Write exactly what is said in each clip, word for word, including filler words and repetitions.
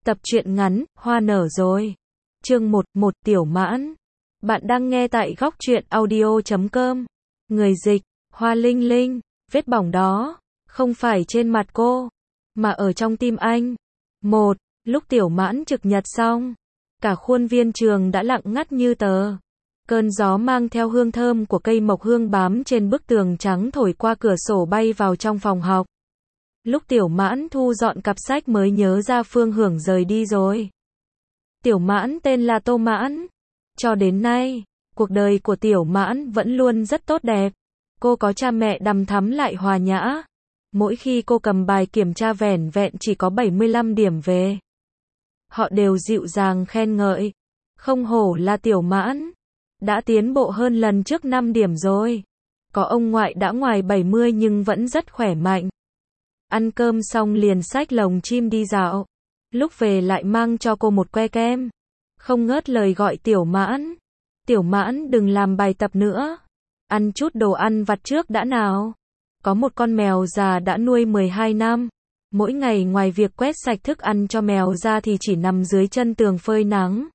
Tập truyện ngắn, Hoa nở rồi. Chương một, một Tiểu Mãn. Bạn đang nghe tại góc truyện audio chấm com. Người dịch, Hoa Linh Linh. Vết bỏng đó, không phải trên mặt cô, mà ở trong tim anh. Một, lúc Tiểu Mãn trực nhật xong, cả khuôn viên trường đã lặng ngắt như tờ. Cơn gió mang theo hương thơm của cây mộc hương bám trên bức tường trắng thổi qua cửa sổ bay vào trong phòng học. Lúc Tiểu Mãn thu dọn cặp sách mới nhớ ra Phương Hưởng rời đi rồi. Tiểu Mãn tên là Tô Mãn. Cho đến nay, cuộc đời của Tiểu Mãn vẫn luôn rất tốt đẹp. Cô có cha mẹ đằm thắm lại hòa nhã. Mỗi khi cô cầm bài kiểm tra vẻn vẹn chỉ có bảy mươi lăm điểm về. Họ đều dịu dàng khen ngợi. Không hổ là Tiểu Mãn. Đã tiến bộ hơn lần trước năm điểm rồi. Có ông ngoại đã ngoài bảy mươi nhưng vẫn rất khỏe mạnh. Ăn cơm xong liền xách lồng chim đi dạo. Lúc về lại mang cho cô một que kem. Không ngớt lời gọi Tiểu Mãn. Tiểu Mãn đừng làm bài tập nữa. Ăn chút đồ ăn vặt trước đã nào. Có một con mèo già đã nuôi mười hai năm. Mỗi ngày ngoài việc quét sạch thức ăn cho mèo ra thì chỉ nằm dưới chân tường phơi nắng.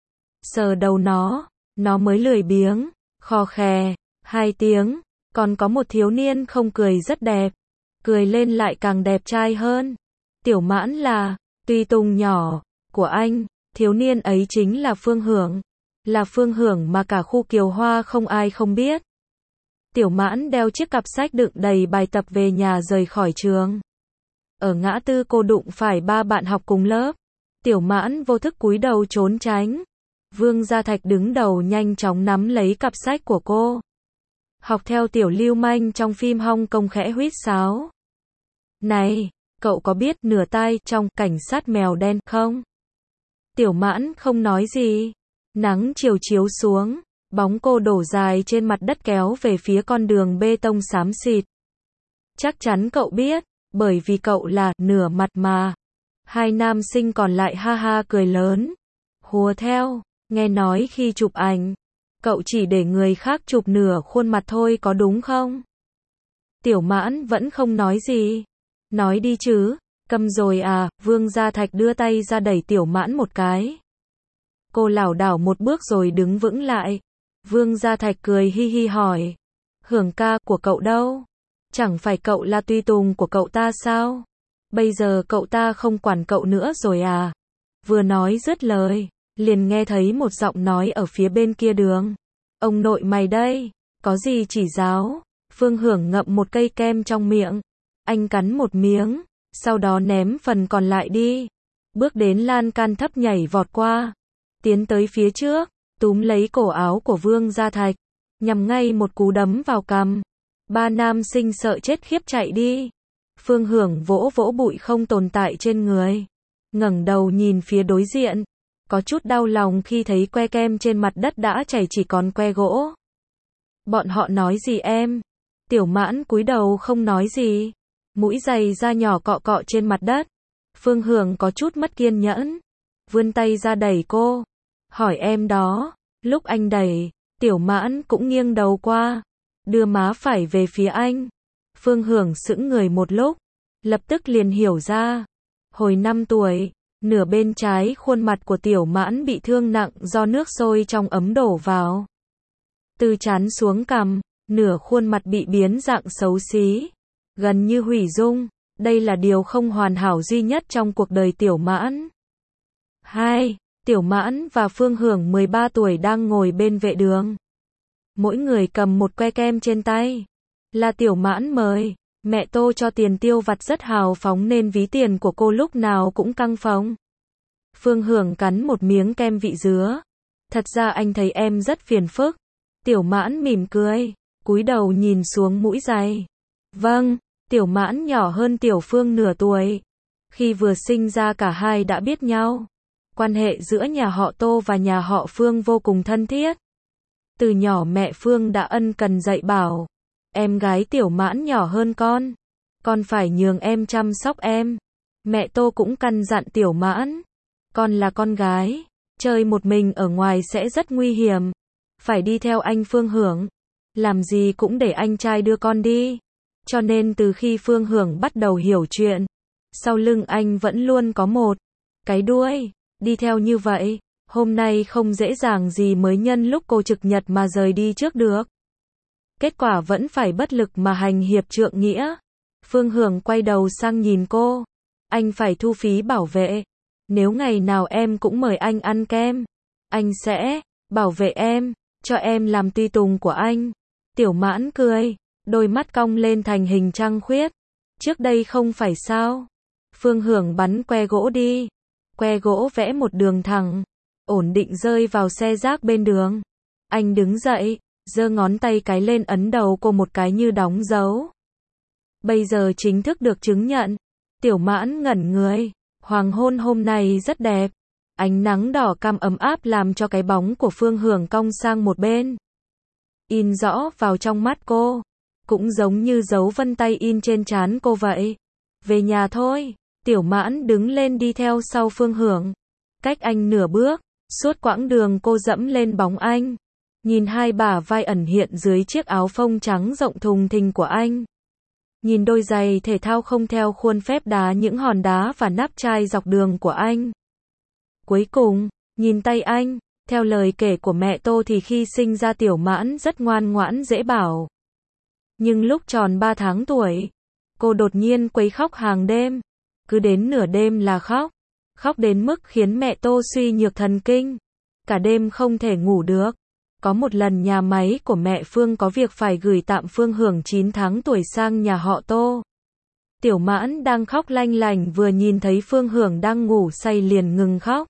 Sờ đầu nó, nó mới lười biếng, khò khè, hai tiếng. Còn có một thiếu niên không cười rất đẹp. Cười lên lại càng đẹp trai hơn. Tiểu Mãn là tùy tùng nhỏ của anh. Thiếu niên ấy chính là Phương Hưởng. Là Phương Hưởng mà cả khu Kiều Hoa không ai không biết. Tiểu Mãn đeo chiếc cặp sách đựng đầy bài tập về nhà rời khỏi trường. Ở ngã tư cô đụng phải ba bạn học cùng lớp. Tiểu Mãn vô thức cúi đầu trốn tránh. Vương Gia Thạch đứng đầu nhanh chóng nắm lấy cặp sách của cô. Học theo tiểu lưu manh trong phim Hong Kong khẽ huýt sáo. Này, cậu có biết nửa tai trong cảnh sát mèo đen không? Tiểu Mãn không nói gì. Nắng chiều chiếu xuống, bóng cô đổ dài trên mặt đất kéo về phía con đường bê tông xám xịt. Chắc chắn cậu biết, bởi vì cậu là nửa mặt mà. Hai nam sinh còn lại ha ha cười lớn. Hùa theo, nghe nói khi chụp ảnh, cậu chỉ để người khác chụp nửa khuôn mặt thôi có đúng không? Tiểu Mãn vẫn không nói gì. Nói đi chứ, câm rồi à, Vương Gia Thạch đưa tay ra đẩy Tiểu Mãn một cái. Cô lảo đảo một bước rồi đứng vững lại. Vương Gia Thạch cười hi hi hỏi. Hưởng ca của cậu đâu? Chẳng phải cậu là tùy tùng của cậu ta sao? Bây giờ cậu ta không quản cậu nữa rồi à? Vừa nói dứt lời, liền nghe thấy một giọng nói ở phía bên kia đường. Ông nội mày đây, có gì chỉ giáo? Phương Hưởng ngậm một cây kem trong miệng. Anh cắn một miếng, sau đó ném phần còn lại đi. Bước đến lan can thấp nhảy vọt qua. Tiến tới phía trước, túm lấy cổ áo của Vương Gia Thạch. Nhằm ngay một cú đấm vào cằm. Ba nam sinh sợ chết khiếp chạy đi. Phương Hưởng vỗ vỗ bụi không tồn tại trên người. Ngẩng đầu nhìn phía đối diện. Có chút đau lòng khi thấy que kem trên mặt đất đã chảy chỉ còn que gỗ. Bọn họ nói gì em? Tiểu Mãn cúi đầu không nói gì. Mũi giày da nhỏ cọ cọ trên mặt đất. Phương Hưởng có chút mất kiên nhẫn. Vươn tay ra đẩy cô. Hỏi em đó. Lúc anh đẩy, Tiểu Mãn cũng nghiêng đầu qua. Đưa má phải về phía anh. Phương Hưởng sững người một lúc. Lập tức liền hiểu ra. Hồi năm tuổi, nửa bên trái khuôn mặt của Tiểu Mãn bị thương nặng do nước sôi trong ấm đổ vào. Từ trán xuống cằm, nửa khuôn mặt bị biến dạng xấu xí. Gần như hủy dung. Đây là điều không hoàn hảo duy nhất trong cuộc đời Tiểu Mãn. Hai, Tiểu Mãn và Phương Hưởng mười ba tuổi đang ngồi bên vệ đường. Mỗi người cầm một que kem trên tay. Là Tiểu Mãn mời. Mẹ Tô cho tiền tiêu vặt rất hào phóng nên ví tiền của cô lúc nào cũng căng phồng. Phương Hưởng cắn một miếng kem vị dứa. Thật ra anh thấy em rất phiền phức. Tiểu Mãn mỉm cười, cúi đầu nhìn xuống mũi giày. Vâng, Tiểu Mãn nhỏ hơn Tiểu Phương nửa tuổi. Khi vừa sinh ra cả hai đã biết nhau. Quan hệ giữa nhà họ Tô và nhà họ Phương vô cùng thân thiết. Từ nhỏ mẹ Phương đã ân cần dạy bảo. Em gái Tiểu Mãn nhỏ hơn con. Con phải nhường em chăm sóc em. Mẹ Tô cũng căn dặn Tiểu Mãn. Con là con gái. Chơi một mình ở ngoài sẽ rất nguy hiểm. Phải đi theo anh Phương Hưởng. Làm gì cũng để anh trai đưa con đi. Cho nên từ khi Phương Hưởng bắt đầu hiểu chuyện. Sau lưng anh vẫn luôn có một cái đuôi, đi theo như vậy, hôm nay không dễ dàng gì mới nhân lúc cô trực nhật mà rời đi trước được. Kết quả vẫn phải bất lực mà hành hiệp trượng nghĩa. Phương Hưởng quay đầu sang nhìn cô. Anh phải thu phí bảo vệ. Nếu ngày nào em cũng mời anh ăn kem, anh sẽ bảo vệ em, cho em làm tùy tùng của anh. Tiểu Mãn cười, đôi mắt cong lên thành hình trăng khuyết. Trước đây không phải sao? Phương Hưởng bắn que gỗ đi. Que gỗ vẽ một đường thẳng, ổn định rơi vào xe rác bên đường. Anh đứng dậy, giơ ngón tay cái lên ấn đầu cô một cái như đóng dấu. Bây giờ chính thức được chứng nhận. Tiểu Mãn ngẩn người. Hoàng hôn hôm nay rất đẹp. Ánh nắng đỏ cam ấm áp làm cho cái bóng của Phương Hưởng cong sang một bên. In rõ vào trong mắt cô. Cũng giống như dấu vân tay in trên trán cô vậy. Về nhà thôi. Tiểu Mãn đứng lên đi theo sau Phương Hưởng. Cách anh nửa bước. Suốt quãng đường cô dẫm lên bóng anh. Nhìn hai bả vai ẩn hiện dưới chiếc áo phông trắng rộng thùng thình của anh. Nhìn đôi giày thể thao không theo khuôn phép đá những hòn đá và nắp chai dọc đường của anh. Cuối cùng, nhìn tay anh, theo lời kể của mẹ Tô thì khi sinh ra Tiểu Mãn rất ngoan ngoãn dễ bảo. Nhưng lúc tròn ba tháng tuổi, cô đột nhiên quấy khóc hàng đêm. Cứ đến nửa đêm là khóc. Khóc đến mức khiến mẹ Tô suy nhược thần kinh. Cả đêm không thể ngủ được. Có một lần nhà máy của mẹ Phương có việc phải gửi tạm Phương Hưởng chín tháng tuổi sang nhà họ Tô. Tiểu Mãn đang khóc lanh lành vừa nhìn thấy Phương Hưởng đang ngủ say liền ngừng khóc.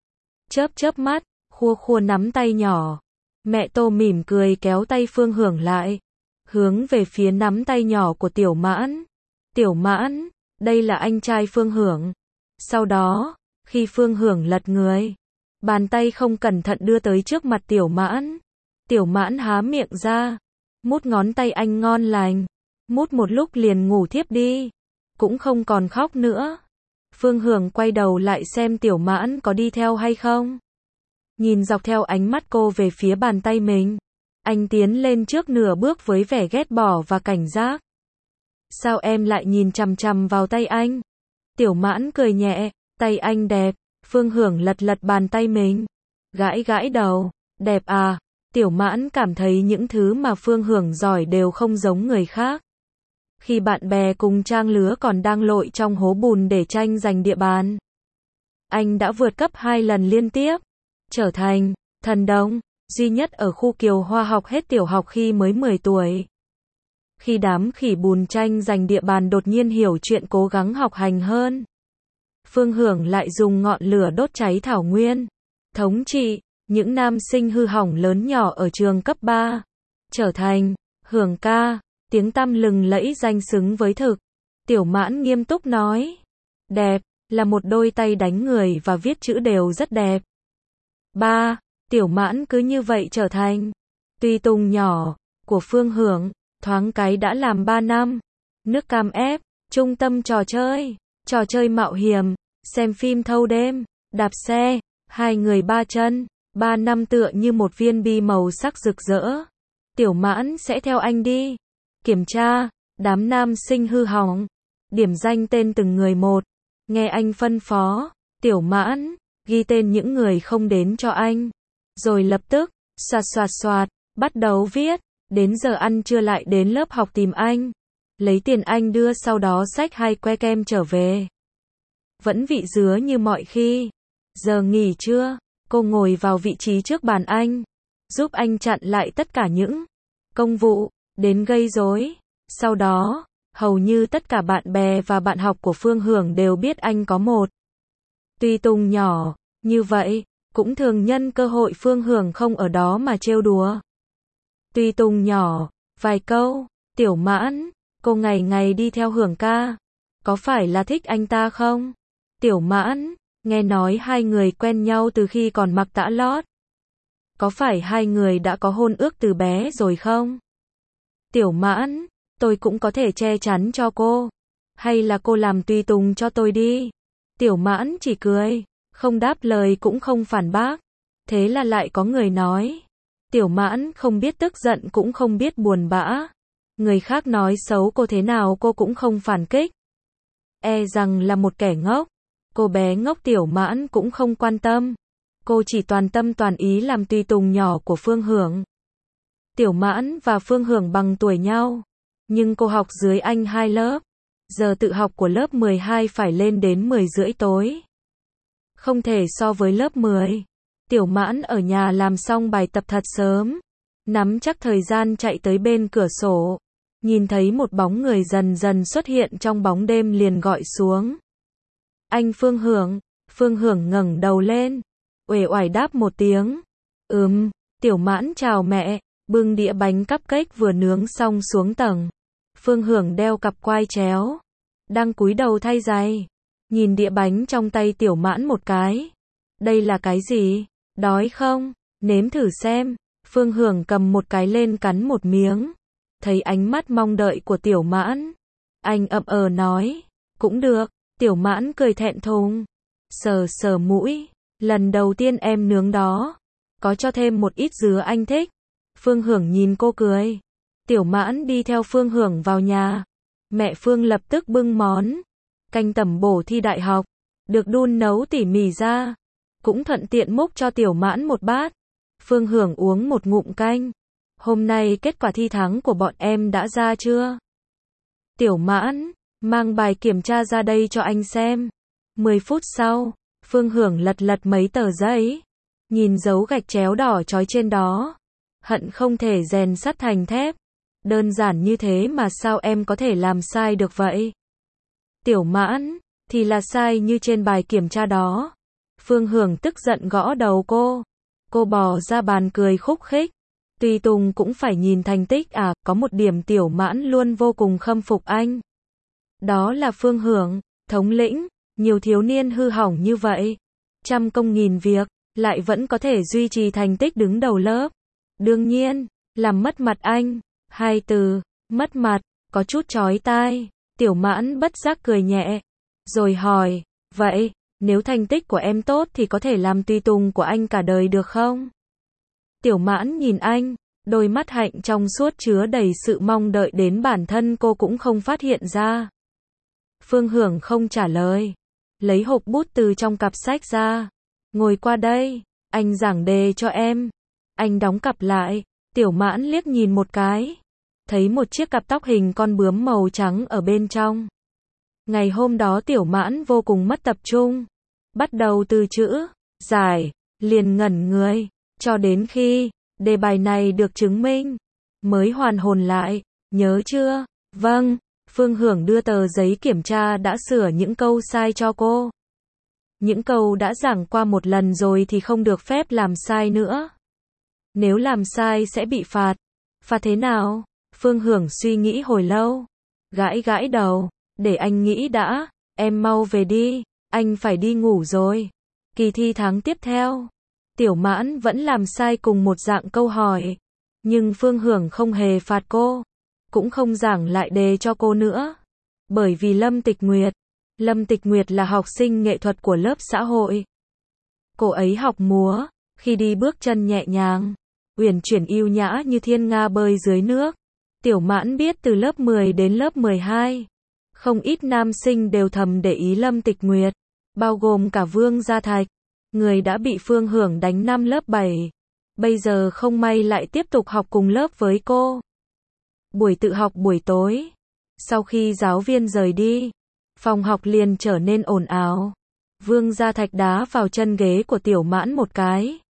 Chớp chớp mắt, khua khua nắm tay nhỏ. Mẹ Tô mỉm cười kéo tay Phương Hưởng lại, hướng về phía nắm tay nhỏ của Tiểu Mãn. Tiểu Mãn, đây là anh trai Phương Hưởng. Sau đó, khi Phương Hưởng lật người, bàn tay không cẩn thận đưa tới trước mặt Tiểu Mãn. Tiểu Mãn há miệng ra, mút ngón tay anh ngon lành, mút một lúc liền ngủ thiếp đi, cũng không còn khóc nữa. Phương Hưởng quay đầu lại xem Tiểu Mãn có đi theo hay không. Nhìn dọc theo ánh mắt cô về phía bàn tay mình, anh tiến lên trước nửa bước với vẻ ghét bỏ và cảnh giác. Sao em lại nhìn chằm chằm vào tay anh? Tiểu Mãn cười nhẹ, tay anh đẹp. Phương Hưởng lật lật bàn tay mình, gãi gãi đầu, đẹp à? Tiểu Mãn cảm thấy những thứ mà Phương Hưởng giỏi đều không giống người khác. Khi bạn bè cùng trang lứa còn đang lội trong hố bùn để tranh giành địa bàn, anh đã vượt cấp hai lần liên tiếp, trở thành thần đồng duy nhất ở khu Kiều Hoa học hết tiểu học khi mới mười tuổi. Khi đám khỉ bùn tranh giành địa bàn đột nhiên hiểu chuyện cố gắng học hành hơn, Phương Hưởng lại dùng ngọn lửa đốt cháy thảo nguyên, thống trị những nam sinh hư hỏng lớn nhỏ ở trường cấp ba, trở thành Hưởng ca, tiếng tăm lừng lẫy danh xứng với thực. Tiểu Mãn nghiêm túc nói, đẹp, là một đôi tay đánh người và viết chữ đều rất đẹp. Ba, Tiểu Mãn cứ như vậy trở thành tùy tùng nhỏ của Phương Hưởng, thoáng cái đã làm ba năm. Nước cam ép, trung tâm trò chơi, trò chơi mạo hiểm, xem phim thâu đêm, đạp xe, hai người ba chân, ba năm tựa như một viên bi màu sắc rực rỡ. Tiểu Mãn sẽ theo anh đi. Kiểm tra, đám nam sinh hư hỏng, điểm danh tên từng người một. Nghe anh phân phó, Tiểu Mãn ghi tên những người không đến cho anh. Rồi lập tức, soạt soạt soạt, bắt đầu viết, đến giờ ăn trưa lại đến lớp học tìm anh. Lấy tiền anh đưa sau đó xách hai que kem trở về. Vẫn vị dứa như mọi khi. Giờ nghỉ trưa, cô ngồi vào vị trí trước bàn anh, giúp anh chặn lại tất cả những công vụ đến gây rối. Sau đó, hầu như tất cả bạn bè và bạn học của Phương Hưởng đều biết anh có một tùy tùng nhỏ, như vậy, cũng thường nhân cơ hội Phương Hưởng không ở đó mà trêu đùa. Tùy tùng nhỏ, vài câu, Tiểu Mãn, cô ngày ngày đi theo Hưởng ca, có phải là thích anh ta không? Tiểu Mãn, nghe nói hai người quen nhau từ khi còn mặc tã lót. Có phải hai người đã có hôn ước từ bé rồi không? Tiểu Mãn, tôi cũng có thể che chắn cho cô. Hay là cô làm tùy tùng cho tôi đi? Tiểu Mãn chỉ cười, không đáp lời cũng không phản bác. Thế là lại có người nói. Tiểu Mãn không biết tức giận cũng không biết buồn bã. Người khác nói xấu cô thế nào cô cũng không phản kích. E rằng là một kẻ ngốc. Cô bé ngốc Tiểu Mãn cũng không quan tâm. Cô chỉ toàn tâm toàn ý làm tùy tùng nhỏ của Phương Hưởng. Tiểu Mãn và Phương Hưởng bằng tuổi nhau, nhưng cô học dưới anh hai lớp. Giờ tự học của lớp mười hai phải lên đến mười rưỡi tối. Không thể so với lớp mười. Tiểu Mãn ở nhà làm xong bài tập thật sớm, nắm chắc thời gian chạy tới bên cửa sổ, nhìn thấy một bóng người dần dần xuất hiện trong bóng đêm liền gọi xuống. Anh Phương Hưởng. Phương Hưởng ngẩng đầu lên, uể oải đáp một tiếng. Ừm. Tiểu Mãn chào mẹ, bưng đĩa bánh cupcake vừa nướng xong xuống tầng. Phương Hưởng đeo cặp quai chéo, đang cúi đầu thay giày, nhìn đĩa bánh trong tay Tiểu Mãn một cái. Đây là cái gì? Đói không? Nếm thử xem. Phương Hưởng cầm một cái lên cắn một miếng. Thấy ánh mắt mong đợi của Tiểu Mãn, anh ậm ờ nói, cũng được. Tiểu Mãn cười thẹn thùng, sờ sờ mũi, lần đầu tiên em nướng đó, có cho thêm một ít dứa anh thích. Phương Hưởng nhìn cô cười. Tiểu Mãn đi theo Phương Hưởng vào nhà. Mẹ Phương lập tức bưng món canh tẩm bổ thi đại học, được đun nấu tỉ mỉ ra, cũng thuận tiện múc cho Tiểu Mãn một bát. Phương Hưởng uống một ngụm canh. Hôm nay kết quả thi thắng của bọn em đã ra chưa? Tiểu Mãn, mang bài kiểm tra ra đây cho anh xem. mười phút sau, Phương Hưởng lật lật mấy tờ giấy, nhìn dấu gạch chéo đỏ chói trên đó, hận không thể rèn sắt thành thép. Đơn giản như thế mà sao em có thể làm sai được vậy? Tiểu Mãn, thì là sai như trên bài kiểm tra đó. Phương Hưởng tức giận gõ đầu cô. Cô bò ra bàn cười khúc khích. Tùy tùng cũng phải nhìn thành tích à, có một điểm Tiểu Mãn luôn vô cùng khâm phục anh. Đó là Phương Hưởng, thống lĩnh, nhiều thiếu niên hư hỏng như vậy, trăm công nghìn việc, lại vẫn có thể duy trì thành tích đứng đầu lớp. Đương nhiên, làm mất mặt anh. Hai từ, mất mặt, có chút chói tai. Tiểu Mãn bất giác cười nhẹ, rồi hỏi, vậy, nếu thành tích của em tốt thì có thể làm tùy tùng của anh cả đời được không? Tiểu Mãn nhìn anh, đôi mắt hạnh trong suốt chứa đầy sự mong đợi đến bản thân cô cũng không phát hiện ra. Phương Hưởng không trả lời, lấy hộp bút từ trong cặp sách ra. Ngồi qua đây, anh giảng đề cho em. Anh đóng cặp lại. Tiểu Mãn liếc nhìn một cái, thấy một chiếc cặp tóc hình con bướm màu trắng ở bên trong. Ngày hôm đó Tiểu Mãn vô cùng mất tập trung, bắt đầu từ chữ giải, liền ngẩn người, cho đến khi đề bài này được chứng minh, mới hoàn hồn lại. Nhớ chưa? Vâng. Phương Hưởng đưa tờ giấy kiểm tra đã sửa những câu sai cho cô. Những câu đã giảng qua một lần rồi thì không được phép làm sai nữa. Nếu làm sai sẽ bị phạt. Phạt thế nào? Phương Hưởng suy nghĩ hồi lâu, gãi gãi đầu, để anh nghĩ đã, em mau về đi, anh phải đi ngủ rồi. Kỳ thi tháng tiếp theo, Tiểu Mãn vẫn làm sai cùng một dạng câu hỏi, nhưng Phương Hưởng không hề phạt cô, cũng không giảng lại đề cho cô nữa. Bởi vì Lâm Tịch Nguyệt, Lâm Tịch Nguyệt là học sinh nghệ thuật của lớp xã hội. Cô ấy học múa, khi đi bước chân nhẹ nhàng, uyển chuyển yêu nhã như thiên nga bơi dưới nước. Tiểu Mãn biết từ lớp mười đến lớp mười hai, không ít nam sinh đều thầm để ý Lâm Tịch Nguyệt, bao gồm cả Vương Gia Thạch, người đã bị Phương Hưởng đánh năm lớp bảy. Bây giờ không may lại tiếp tục học cùng lớp với cô. Buổi tự học buổi tối, sau khi giáo viên rời đi, phòng học liền trở nên ồn ào. Vương Gia Thạch đá vào chân ghế của Tiểu Mãn một cái.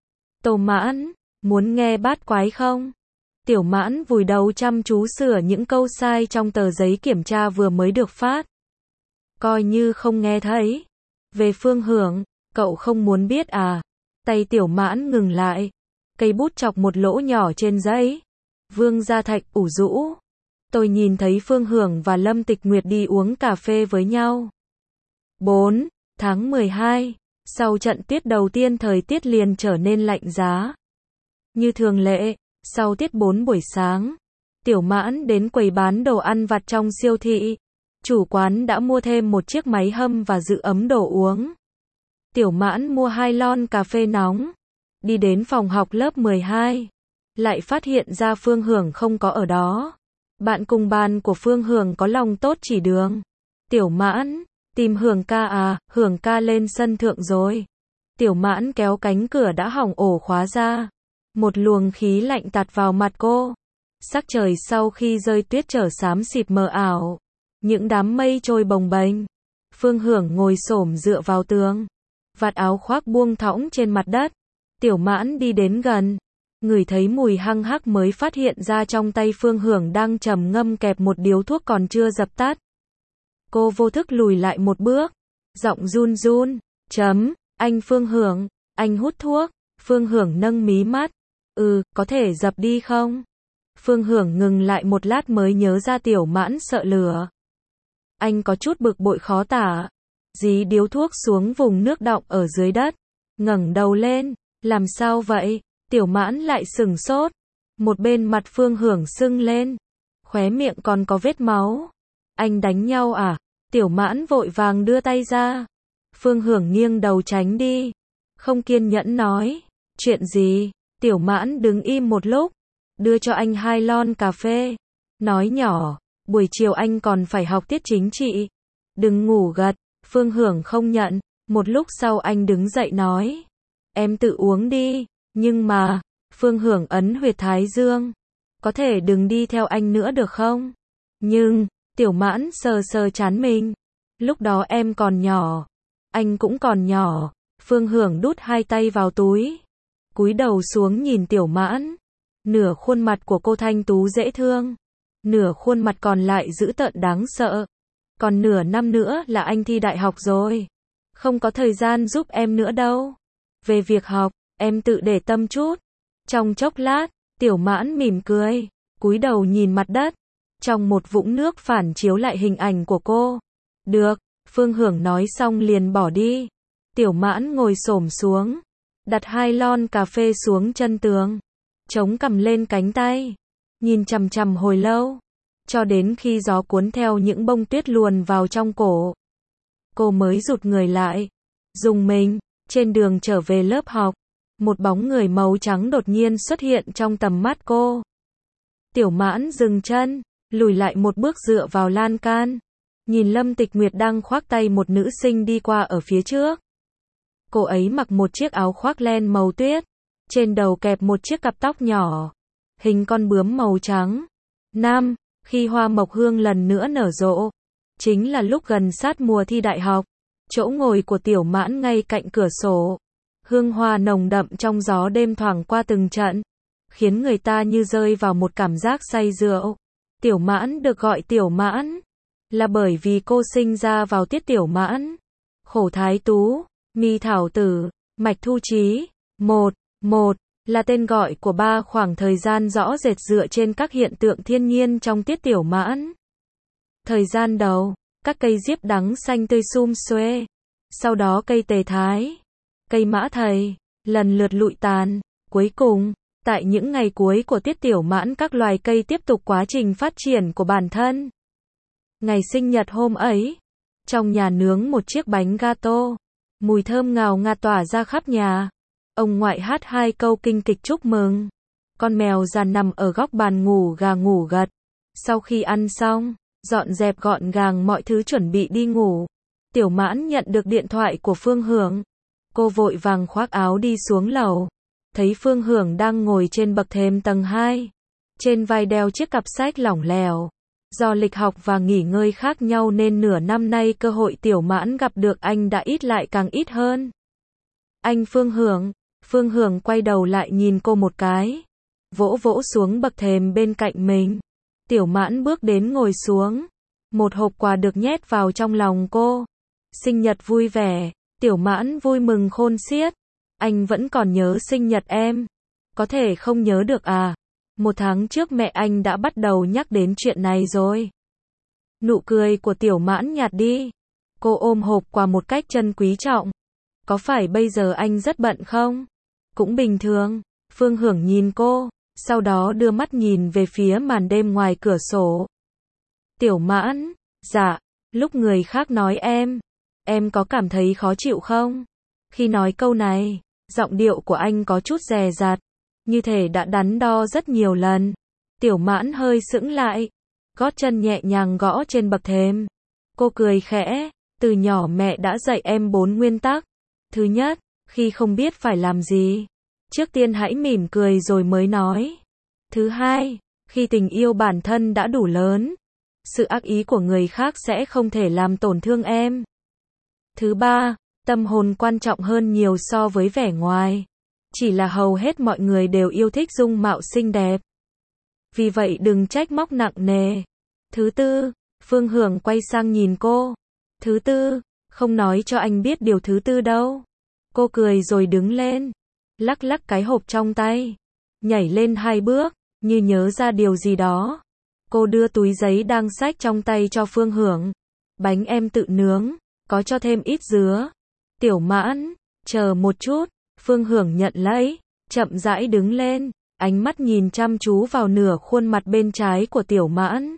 Tô Mãn, muốn nghe bát quái không? Tiểu Mãn vùi đầu chăm chú sửa những câu sai trong tờ giấy kiểm tra vừa mới được phát. Coi như không nghe thấy. Về Phương Hưởng, cậu không muốn biết à? Tay Tiểu Mãn ngừng lại. Cây bút chọc một lỗ nhỏ trên giấy. Vương Gia Thạch ủ rũ. Tôi nhìn thấy Phương Hưởng và Lâm Tịch Nguyệt đi uống cà phê với nhau. bốn tháng mười hai, sau trận tuyết đầu tiên thời tiết liền trở nên lạnh giá. Như thường lệ, sau tiết bốn buổi sáng, Tiểu Mãn đến quầy bán đồ ăn vặt trong siêu thị. Chủ quán đã mua thêm một chiếc máy hâm và giữ ấm đồ uống. Tiểu Mãn mua hai lon cà phê nóng. Đi đến phòng học lớp mười hai, lại phát hiện ra Phương Hưởng không có ở đó. Bạn cùng bàn của Phương Hưởng có lòng tốt chỉ đường. Tiểu Mãn, Tìm Hưởng ca à, Hưởng ca lên sân thượng rồi. Tiểu Mãn kéo cánh cửa đã hỏng ổ khóa ra. Một luồng khí lạnh tạt vào mặt cô. Sắc trời sau khi rơi tuyết trở xám xịt mờ ảo. Những đám mây trôi bồng bềnh. Phương Hưởng ngồi xổm dựa vào tường. Vạt áo khoác buông thõng trên mặt đất. Tiểu Mãn đi đến gần. Ngửi thấy mùi hăng hắc mới phát hiện ra trong tay Phương Hưởng đang trầm ngâm kẹp một điếu thuốc còn chưa dập tắt. Cô vô thức lùi lại một bước. Giọng run run. Chấm, anh Phương Hưởng, anh hút thuốc. Phương Hưởng nâng mí mắt. Ừ, có thể dập đi không? Phương Hưởng ngừng lại một lát mới nhớ ra Tiểu Mãn sợ lửa. Anh có chút bực bội khó tả. Dí điếu thuốc xuống vùng nước đọng ở dưới đất. Ngẩng đầu lên. Làm sao vậy? Tiểu Mãn lại sửng sốt. Một bên mặt Phương Hưởng sưng lên. Khóe miệng còn có vết máu. Anh đánh nhau à? Tiểu Mãn vội vàng đưa tay ra. Phương Hưởng nghiêng đầu tránh đi. Không kiên nhẫn nói. Chuyện gì? Tiểu Mãn đứng im một lúc. Đưa cho anh hai lon cà phê. Nói nhỏ. Buổi chiều anh còn phải học tiết chính trị. Đừng ngủ gật. Phương Hưởng không nhận. Một lúc sau anh đứng dậy nói. Em tự uống đi. Nhưng mà. Phương Hưởng ấn huyệt thái dương. Có thể đừng đi theo anh nữa được không? Nhưng. Tiểu Mãn sờ sờ trán mình. Lúc đó em còn nhỏ. Anh cũng còn nhỏ. Phương Hưởng đút hai tay vào túi. Cúi đầu xuống nhìn Tiểu Mãn. Nửa khuôn mặt của cô thanh tú dễ thương. Nửa khuôn mặt còn lại dữ tợn đáng sợ. Còn nửa năm nữa là anh thi đại học rồi. Không có thời gian giúp em nữa đâu. Về việc học, em tự để tâm chút. Trong chốc lát, Tiểu Mãn mỉm cười. Cúi đầu nhìn mặt đất. Trong một vũng nước phản chiếu lại hình ảnh của cô. Được, Phương Hưởng nói xong liền bỏ đi. Tiểu Mãn ngồi xổm xuống. Đặt hai lon cà phê xuống chân tường. Chống cằm lên cánh tay. Nhìn chằm chằm hồi lâu. Cho đến khi gió cuốn theo những bông tuyết luồn vào trong cổ. Cô mới rụt người lại. Dùng mình. Trên đường trở về lớp học. Một bóng người màu trắng đột nhiên xuất hiện trong tầm mắt cô. Tiểu Mãn dừng chân. Lùi lại một bước dựa vào lan can. Nhìn Lâm Tịch Nguyệt đang khoác tay một nữ sinh đi qua ở phía trước. Cô ấy mặc một chiếc áo khoác len màu tuyết. Trên đầu kẹp một chiếc cặp tóc nhỏ. Hình con bướm màu trắng. Năm, khi hoa mộc hương lần nữa nở rộ. Chính là lúc gần sát mùa thi đại học. Chỗ ngồi của Tiểu Mãn ngay cạnh cửa sổ. Hương hoa nồng đậm trong gió đêm thoảng qua từng trận. Khiến người ta như rơi vào một cảm giác say rượu. Tiểu Mãn được gọi Tiểu Mãn. Là bởi vì cô sinh ra vào tiết Tiểu Mãn. Khổ Thái Tú, Mi Thảo Tử, Mạch Thu Chí. Một, một là tên gọi của ba khoảng thời gian rõ rệt dựa trên các hiện tượng thiên nhiên trong tiết Tiểu Mãn. Thời gian đầu, các cây diếp đắng xanh tươi sum xuê. Sau đó cây tề thái, cây mã thầy, lần lượt lụi tàn. Cuối cùng, tại những ngày cuối của tiết Tiểu Mãn các loài cây tiếp tục quá trình phát triển của bản thân. Ngày sinh nhật hôm ấy, trong nhà nướng một chiếc bánh gato. Mùi thơm ngào ngạt tỏa ra khắp nhà. Ông ngoại hát hai câu kinh kịch chúc mừng. Con mèo già nằm ở góc bàn ngủ gà ngủ gật. Sau khi ăn xong, dọn dẹp gọn gàng mọi thứ chuẩn bị đi ngủ. Tiểu Mãn nhận được điện thoại của Phương Hưởng. Cô vội vàng khoác áo đi xuống lầu. Thấy Phương Hưởng đang ngồi trên bậc thềm tầng hai. Trên vai đeo chiếc cặp sách lỏng lẻo. Do lịch học và nghỉ ngơi khác nhau nên nửa năm nay cơ hội Tiểu Mãn gặp được anh đã ít lại càng ít hơn. Anh Phương Hưởng. Phương Hưởng quay đầu lại nhìn cô một cái. Vỗ vỗ xuống bậc thềm bên cạnh mình. Tiểu Mãn bước đến ngồi xuống. Một hộp quà được nhét vào trong lòng cô. Sinh nhật vui vẻ. Tiểu Mãn vui mừng khôn xiết. Anh vẫn còn nhớ sinh nhật em. Có thể không nhớ được à? Một tháng trước mẹ anh đã bắt đầu nhắc đến chuyện này rồi. Nụ cười của Tiểu Mãn nhạt đi. Cô ôm hộp quà một cách trân quý trọng. Có phải bây giờ anh rất bận không? Cũng bình thường. Phương Hưởng nhìn cô, sau đó đưa mắt nhìn về phía màn đêm ngoài cửa sổ. Tiểu Mãn, dạ, lúc người khác nói em, em có cảm thấy khó chịu không? Khi nói câu này, giọng điệu của anh có chút dè dặt, như thể đã đắn đo rất nhiều lần. Tiểu Mãn hơi sững lại, gót chân nhẹ nhàng gõ trên bậc thềm. Cô cười khẽ, Từ nhỏ mẹ đã dạy em bốn nguyên tắc. Thứ nhất, khi không biết phải làm gì, trước tiên hãy mỉm cười rồi mới nói. Thứ hai, khi tình yêu bản thân đã đủ lớn, sự ác ý của người khác sẽ không thể làm tổn thương em. Thứ ba, tâm hồn quan trọng hơn nhiều so với vẻ ngoài. Chỉ là hầu hết mọi người đều yêu thích dung mạo xinh đẹp. Vì vậy đừng trách móc nặng nề. Thứ tư, Phương Hưởng quay sang nhìn cô. Thứ tư, không nói cho anh biết điều thứ tư đâu. Cô cười rồi đứng lên, lắc lắc cái hộp trong tay, nhảy lên hai bước, như nhớ ra điều gì đó. Cô đưa túi giấy đang xách trong tay cho Phương Hưởng. Bánh em tự nướng, có cho thêm ít dứa. Tiểu Mãn, chờ một chút. Phương Hưởng nhận lấy, chậm rãi đứng lên, ánh mắt nhìn chăm chú vào nửa khuôn mặt bên trái của Tiểu Mãn.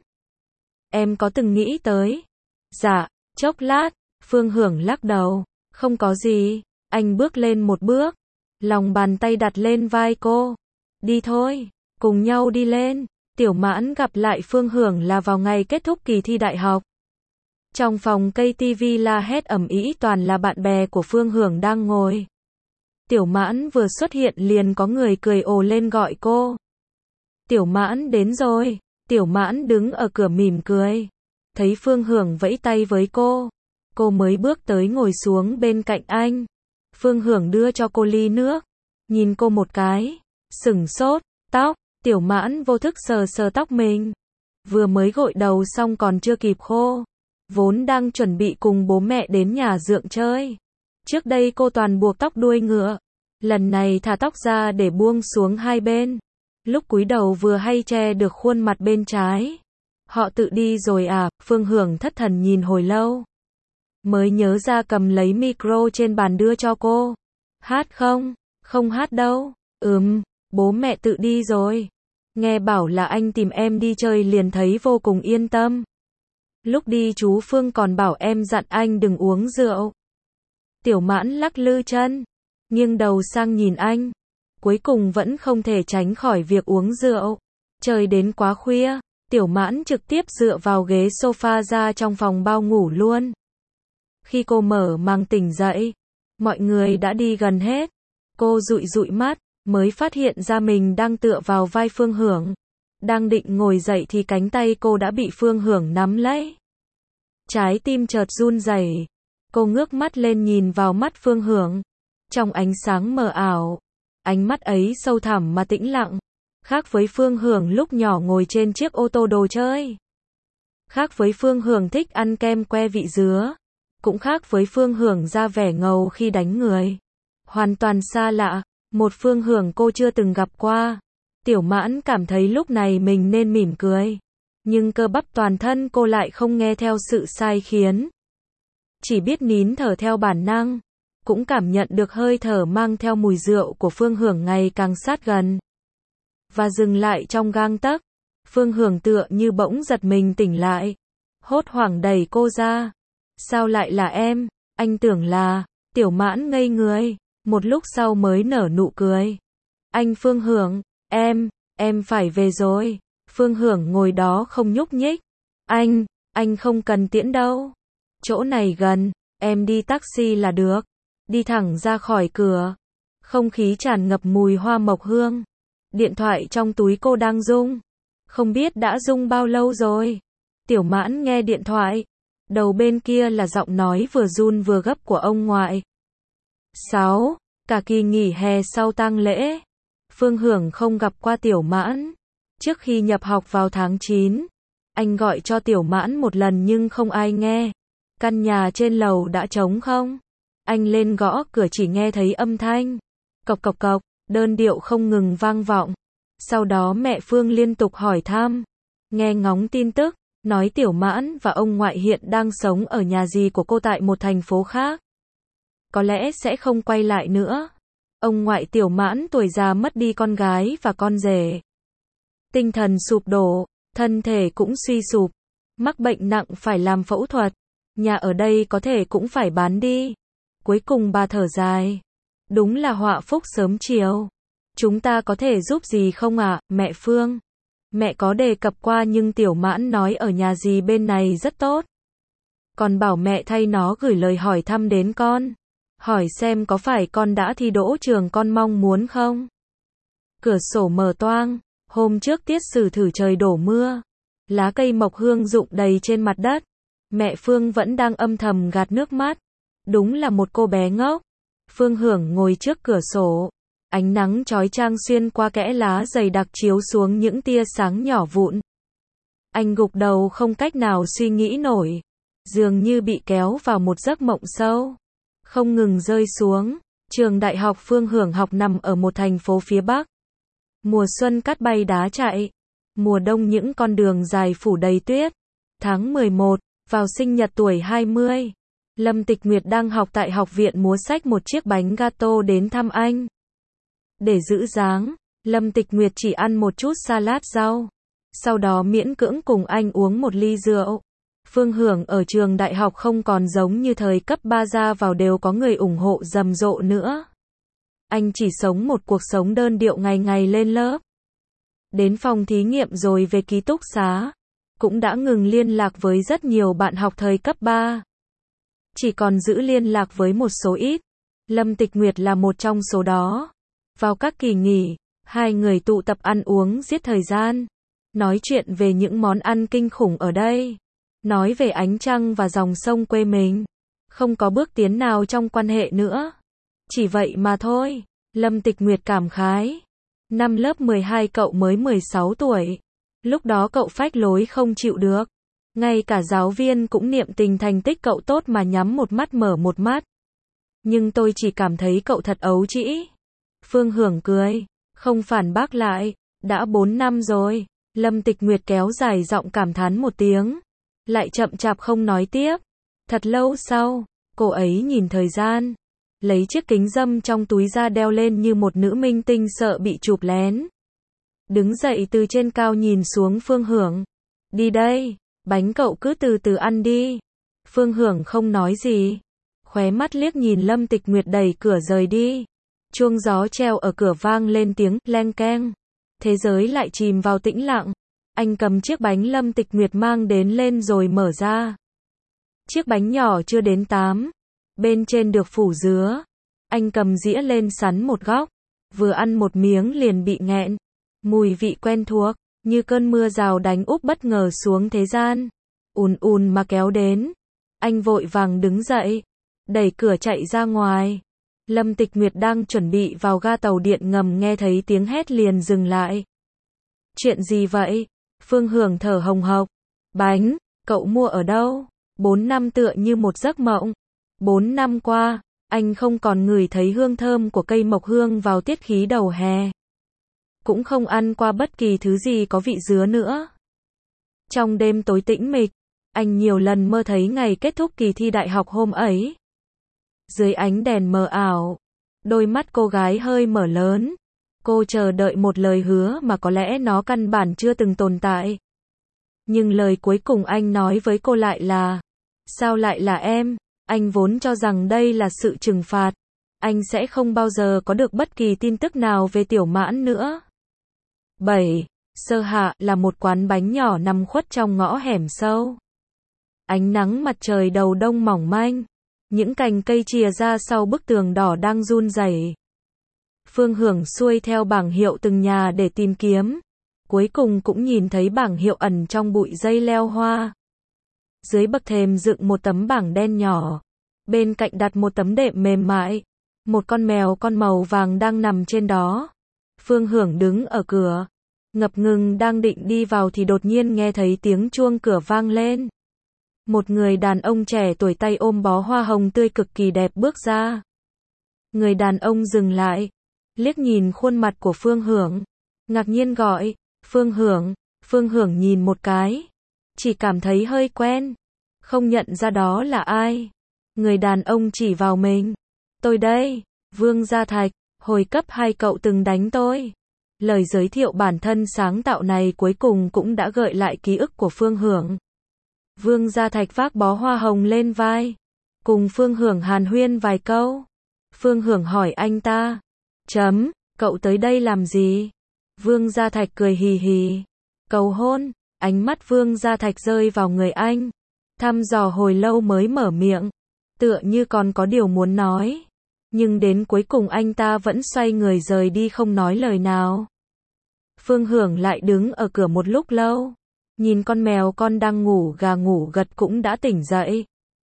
Em có từng nghĩ tới? Dạ, chốc lát, Phương Hưởng lắc đầu, không có gì. Anh bước lên một bước, lòng bàn tay đặt lên vai cô. Đi thôi, cùng nhau đi lên. Tiểu Mãn gặp lại Phương Hưởng là vào ngày kết thúc kỳ thi đại học. Trong phòng cây tivi la hét ầm ĩ toàn là bạn bè của Phương Hưởng đang ngồi. Tiểu Mãn vừa xuất hiện liền có người cười ồ lên gọi cô. Tiểu Mãn đến rồi. Tiểu Mãn đứng ở cửa mỉm cười. Thấy Phương Hưởng vẫy tay với cô, cô mới bước tới ngồi xuống bên cạnh anh. Phương Hưởng đưa cho cô ly nước, nhìn cô một cái, sửng sốt, tóc. Tiểu Mãn vô thức sờ sờ tóc mình. Vừa mới gội đầu xong còn chưa kịp khô. Vốn đang chuẩn bị cùng bố mẹ đến nhà dượng chơi. Trước đây cô toàn buộc tóc đuôi ngựa. Lần này thả tóc ra để buông xuống hai bên. Lúc cúi đầu vừa hay che được khuôn mặt bên trái. Họ tự đi rồi à? Phương Hưởng thất thần nhìn hồi lâu. Mới nhớ ra cầm lấy micro trên bàn đưa cho cô. Hát không? Không hát đâu. Ừm, bố mẹ tự đi rồi. Nghe bảo là anh tìm em đi chơi liền thấy vô cùng yên tâm. Lúc đi chú Phương còn bảo em dặn anh đừng uống rượu. Tiểu Mãn lắc lư chân, nghiêng đầu sang nhìn anh. Cuối cùng vẫn không thể tránh khỏi việc uống rượu. Trời đến quá khuya, Tiểu Mãn trực tiếp dựa vào ghế sofa ra trong phòng bao ngủ luôn. Khi cô mở màng tỉnh dậy, mọi người đã đi gần hết. Cô dụi dụi mắt, mới phát hiện ra mình đang tựa vào vai Phương Hưởng. Đang định ngồi dậy thì cánh tay cô đã bị Phương Hưởng nắm lấy. Trái tim chợt run rẩy. Cô ngước mắt lên nhìn vào mắt Phương Hưởng. Trong ánh sáng mờ ảo, ánh mắt ấy sâu thẳm mà tĩnh lặng. Khác với Phương Hưởng lúc nhỏ ngồi trên chiếc ô tô đồ chơi. Khác với Phương Hưởng thích ăn kem que vị dứa. Cũng khác với Phương Hưởng ra vẻ ngầu khi đánh người. Hoàn toàn xa lạ, một Phương Hưởng cô chưa từng gặp qua. Tiểu Mãn cảm thấy lúc này mình nên mỉm cười. Nhưng cơ bắp toàn thân cô lại không nghe theo sự sai khiến. Chỉ biết nín thở theo bản năng. Cũng cảm nhận được hơi thở mang theo mùi rượu của Phương Hưởng ngày càng sát gần. Và dừng lại trong gang tấc. Phương Hưởng tựa như bỗng giật mình tỉnh lại. Hốt hoảng đẩy cô ra. Sao lại là em? Anh tưởng là... Tiểu Mãn ngây người. Một lúc sau mới nở nụ cười. Anh Phương Hưởng, em, em phải về rồi. Phương Hưởng ngồi đó không nhúc nhích. Anh, anh không cần tiễn đâu. Chỗ này gần, em đi taxi là được. Đi thẳng ra khỏi cửa. Không khí tràn ngập mùi hoa mộc hương. Điện thoại trong túi cô đang rung. Không biết đã rung bao lâu rồi. Tiểu Mãn nghe điện thoại. Đầu bên kia là giọng nói vừa run vừa gấp của ông ngoại. sáu. Cả kỳ nghỉ hè sau tang lễ, Phương Hưởng không gặp qua Tiểu Mãn. Trước khi nhập học vào tháng chín, anh gọi cho Tiểu Mãn một lần nhưng không ai nghe. Căn nhà trên lầu đã trống không? Anh lên gõ cửa chỉ nghe thấy âm thanh cộc cộc cộc, đơn điệu không ngừng vang vọng. Sau đó mẹ Phương liên tục hỏi thăm, nghe ngóng tin tức, nói Tiểu Mãn và ông ngoại hiện đang sống ở nhà dì của cô tại một thành phố khác. Có lẽ sẽ không quay lại nữa. Ông ngoại Tiểu Mãn tuổi già mất đi con gái và con rể. Tinh thần sụp đổ, thân thể cũng suy sụp. Mắc bệnh nặng phải làm phẫu thuật. Nhà ở đây có thể cũng phải bán đi. Cuối cùng bà thở dài. Đúng là họa phúc sớm chiều. Chúng ta có thể giúp gì không ạ, mẹ Phương? Mẹ có đề cập qua nhưng Tiểu Mãn nói ở nhà dì bên này rất tốt. còn bảo mẹ thay nó gửi lời hỏi thăm đến con. Hỏi xem có phải con đã thi đỗ trường con mong muốn không? Cửa sổ mở toang, hôm trước tiết sử thử trời đổ mưa. Lá cây mộc hương rụng đầy trên mặt đất. Mẹ Phương vẫn đang âm thầm gạt nước mắt. Đúng là một cô bé ngốc. Phương Hưởng ngồi trước cửa sổ. Ánh nắng chói chang xuyên qua kẽ lá dày đặc chiếu xuống những tia sáng nhỏ vụn. Anh gục đầu không cách nào suy nghĩ nổi. Dường như bị kéo vào một giấc mộng sâu. Không ngừng rơi xuống. Trường đại học Phương Hưởng học nằm ở một thành phố phía Bắc. Mùa xuân cát bay đá chạy. Mùa đông những con đường dài phủ đầy tuyết. Tháng mười một, vào sinh nhật tuổi hai mươi. Lâm Tịch Nguyệt đang học tại học viện múa xách một chiếc bánh gato đến thăm anh. Để giữ dáng, Lâm Tịch Nguyệt chỉ ăn một chút salad rau. Sau đó miễn cưỡng cùng anh uống một ly rượu. Phương Hưởng ở trường đại học không còn giống như thời cấp ba ra vào đều có người ủng hộ rầm rộ nữa. Anh chỉ sống một cuộc sống đơn điệu ngày ngày lên lớp. Đến phòng thí nghiệm rồi về ký túc xá. Cũng đã ngừng liên lạc với rất nhiều bạn học thời cấp ba. Chỉ còn giữ liên lạc với một số ít. Lâm Tịch Nguyệt là một trong số đó. Vào các kỳ nghỉ, hai người tụ tập ăn uống giết thời gian. Nói chuyện về những món ăn kinh khủng ở đây. Nói về ánh trăng và dòng sông quê mình. Không có bước tiến nào trong quan hệ nữa. Chỉ vậy mà thôi. Lâm Tịch Nguyệt cảm khái. Năm lớp mười hai cậu mới mười sáu tuổi. Lúc đó cậu phách lối không chịu được. Ngay cả giáo viên cũng niệm tình thành tích cậu tốt mà nhắm một mắt mở một mắt. Nhưng tôi chỉ cảm thấy cậu thật ấu trĩ. Phương Hưởng cười. Không phản bác lại. Đã bốn năm rồi. Lâm Tịch Nguyệt kéo dài giọng cảm thán một tiếng. Lại chậm chạp không nói tiếp. Thật lâu sau, cô ấy nhìn thời gian. Lấy chiếc kính râm trong túi ra đeo lên như một nữ minh tinh sợ bị chụp lén. Đứng dậy từ trên cao nhìn xuống Phương Hưởng. Đi đây, bánh cậu cứ từ từ ăn đi. Phương Hưởng không nói gì. Khóe mắt liếc nhìn Lâm Tịch Nguyệt đẩy cửa rời đi. Chuông gió treo ở cửa vang lên tiếng leng keng. Thế giới lại chìm vào tĩnh lặng. Anh cầm chiếc bánh Lâm Tịch Nguyệt mang đến lên rồi mở ra. Chiếc bánh nhỏ chưa đến tám. Bên trên được phủ dứa. Anh cầm dĩa lên sắn một góc. Vừa ăn một miếng liền bị nghẹn. Mùi vị quen thuộc, như cơn mưa rào đánh úp bất ngờ xuống thế gian. Ùn ùn mà kéo đến. Anh vội vàng đứng dậy. Đẩy cửa chạy ra ngoài. Lâm Tịch Nguyệt đang chuẩn bị vào ga tàu điện ngầm nghe thấy tiếng hét liền dừng lại. Chuyện gì vậy? Phương Hưởng thở hồng hộc. Bánh, cậu mua ở đâu? Bốn năm tựa như một giấc mộng. Bốn năm qua, anh không còn ngửi thấy hương thơm của cây mộc hương vào tiết khí đầu hè. Cũng không ăn qua bất kỳ thứ gì có vị dứa nữa. Trong đêm tối tĩnh mịch, anh nhiều lần mơ thấy ngày kết thúc kỳ thi đại học hôm ấy. Dưới ánh đèn mờ ảo, đôi mắt cô gái hơi mở lớn. Cô chờ đợi một lời hứa mà có lẽ nó căn bản chưa từng tồn tại. Nhưng lời cuối cùng anh nói với cô lại là: sao lại là em? Anh vốn cho rằng đây là sự trừng phạt. Anh sẽ không bao giờ có được bất kỳ tin tức nào về Tiểu Mãn nữa. bảy. Sơ Hạ là một quán bánh nhỏ nằm khuất trong ngõ hẻm sâu. Ánh nắng mặt trời đầu đông mỏng manh. Những cành cây chìa ra sau bức tường đỏ đang run rẩy. Phương Hưởng xuôi theo bảng hiệu từng nhà để tìm kiếm. Cuối cùng cũng nhìn thấy bảng hiệu ẩn trong bụi dây leo hoa. Dưới bậc thềm dựng một tấm bảng đen nhỏ. Bên cạnh đặt một tấm đệm mềm mại. Một con mèo con màu vàng đang nằm trên đó. Phương Hưởng đứng ở cửa. Ngập ngừng đang định đi vào thì đột nhiên nghe thấy tiếng chuông cửa vang lên. Một người đàn ông trẻ tuổi tay ôm bó hoa hồng tươi cực kỳ đẹp bước ra. Người đàn ông dừng lại. Liếc nhìn khuôn mặt của Phương Hưởng. Ngạc nhiên gọi. Phương Hưởng. Phương Hưởng nhìn một cái. Chỉ cảm thấy hơi quen. Không nhận ra đó là ai. Người đàn ông chỉ vào mình. Tôi đây. Vương Gia Thạch. Hồi cấp hai cậu từng đánh tôi. Lời giới thiệu bản thân sáng tạo này cuối cùng cũng đã gợi lại ký ức của Phương Hưởng. Vương Gia Thạch vác bó hoa hồng lên vai. Cùng Phương Hưởng hàn huyên vài câu. Phương Hưởng hỏi anh ta. Chấm, cậu tới đây làm gì? Vương Gia Thạch cười hì hì. Cầu hôn. Ánh mắt Vương Gia Thạch rơi vào người anh. thăm dò hồi lâu mới mở miệng, tựa như còn có điều muốn nói. Nhưng đến cuối cùng anh ta vẫn xoay người rời đi không nói lời nào. Phương Hưởng lại đứng ở cửa một lúc lâu, nhìn con mèo con đang ngủ gà ngủ gật cũng đã tỉnh dậy.